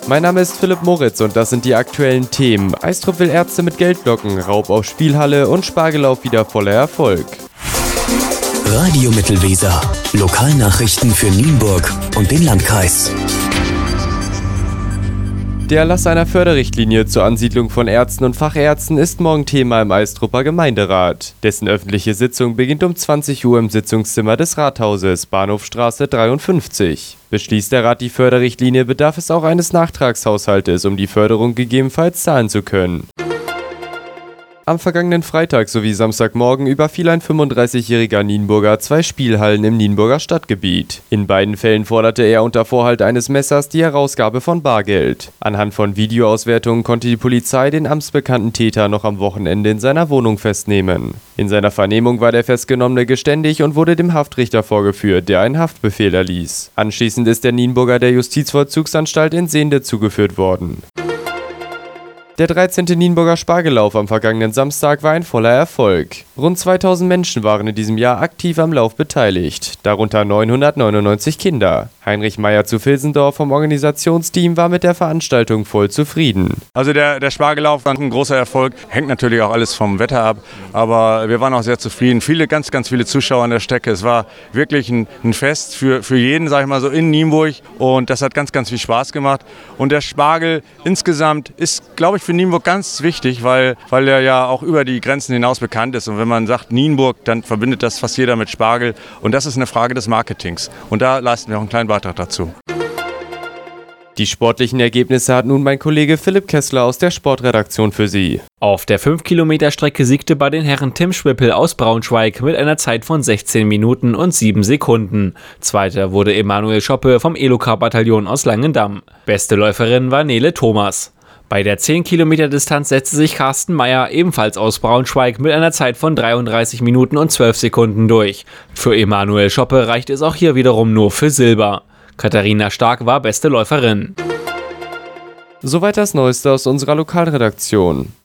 Mein Name ist Philipp Moritz und das sind die aktuellen Themen. Eistrup will Ärzte mit Geld locken, Raub auf Spielhalle und Spargelauf wieder voller Erfolg. Radio Mittelweser. Lokalnachrichten für Nienburg und den Landkreis. Der Erlass einer Förderrichtlinie zur Ansiedlung von Ärzten und Fachärzten ist morgen Thema im Eistrupper Gemeinderat. Dessen öffentliche Sitzung beginnt um 20 Uhr im Sitzungszimmer des Rathauses, Bahnhofstraße 53. Beschließt der Rat die Förderrichtlinie, bedarf es auch eines Nachtragshaushaltes, um die Förderung gegebenenfalls zahlen zu können. Am vergangenen Freitag sowie Samstagmorgen überfiel ein 35-jähriger Nienburger 2 Spielhallen im Nienburger Stadtgebiet. In beiden Fällen forderte er unter Vorhalt eines Messers die Herausgabe von Bargeld. Anhand von Videoauswertungen konnte die Polizei den amtsbekannten Täter noch am Wochenende in seiner Wohnung festnehmen. In seiner Vernehmung war der Festgenommene geständig und wurde dem Haftrichter vorgeführt, der einen Haftbefehl erließ. Anschließend ist der Nienburger der Justizvollzugsanstalt in Sehnde zugeführt worden. Der 13. Nienburger Spargelauf am vergangenen Samstag war ein voller Erfolg. Rund 2000 Menschen waren in diesem Jahr aktiv am Lauf beteiligt, darunter 999 Kinder. Heinrich Meyer zu Vilsendorf vom Organisationsteam war mit der Veranstaltung voll zufrieden. Also der Spargelauf war ein großer Erfolg, hängt natürlich auch alles vom Wetter ab, aber wir waren auch sehr zufrieden. Ganz viele Zuschauer an der Strecke. Es war wirklich ein Fest für jeden, sag ich mal so, in Nienburg, und das hat ganz viel Spaß gemacht. Und der Spargel insgesamt ist, glaube ich, für Nienburg ganz wichtig, weil er ja auch über die Grenzen hinaus bekannt ist. Und wenn man sagt Nienburg, dann verbindet das fast jeder mit Spargel. Und das ist eine Frage des Marketings. Und da leisten wir auch einen kleinen Beitrag dazu. Die sportlichen Ergebnisse hat nun mein Kollege Philipp Kessler aus der Sportredaktion für Sie. Auf der 5-Kilometer-Strecke siegte bei den Herren Tim Schwippel aus Braunschweig mit einer Zeit von 16 Minuten und 7 Sekunden. Zweiter wurde Emanuel Schoppe vom Elokar-Bataillon aus Langendamm. Beste Läuferin war Nele Thomas. Bei der 10-Kilometer-Distanz setzte sich Carsten Meyer, ebenfalls aus Braunschweig, mit einer Zeit von 33 Minuten und 12 Sekunden durch. Für Emanuel Schoppe reichte es auch hier wiederum nur für Silber. Katharina Stark war beste Läuferin. Soweit das Neueste aus unserer Lokalredaktion.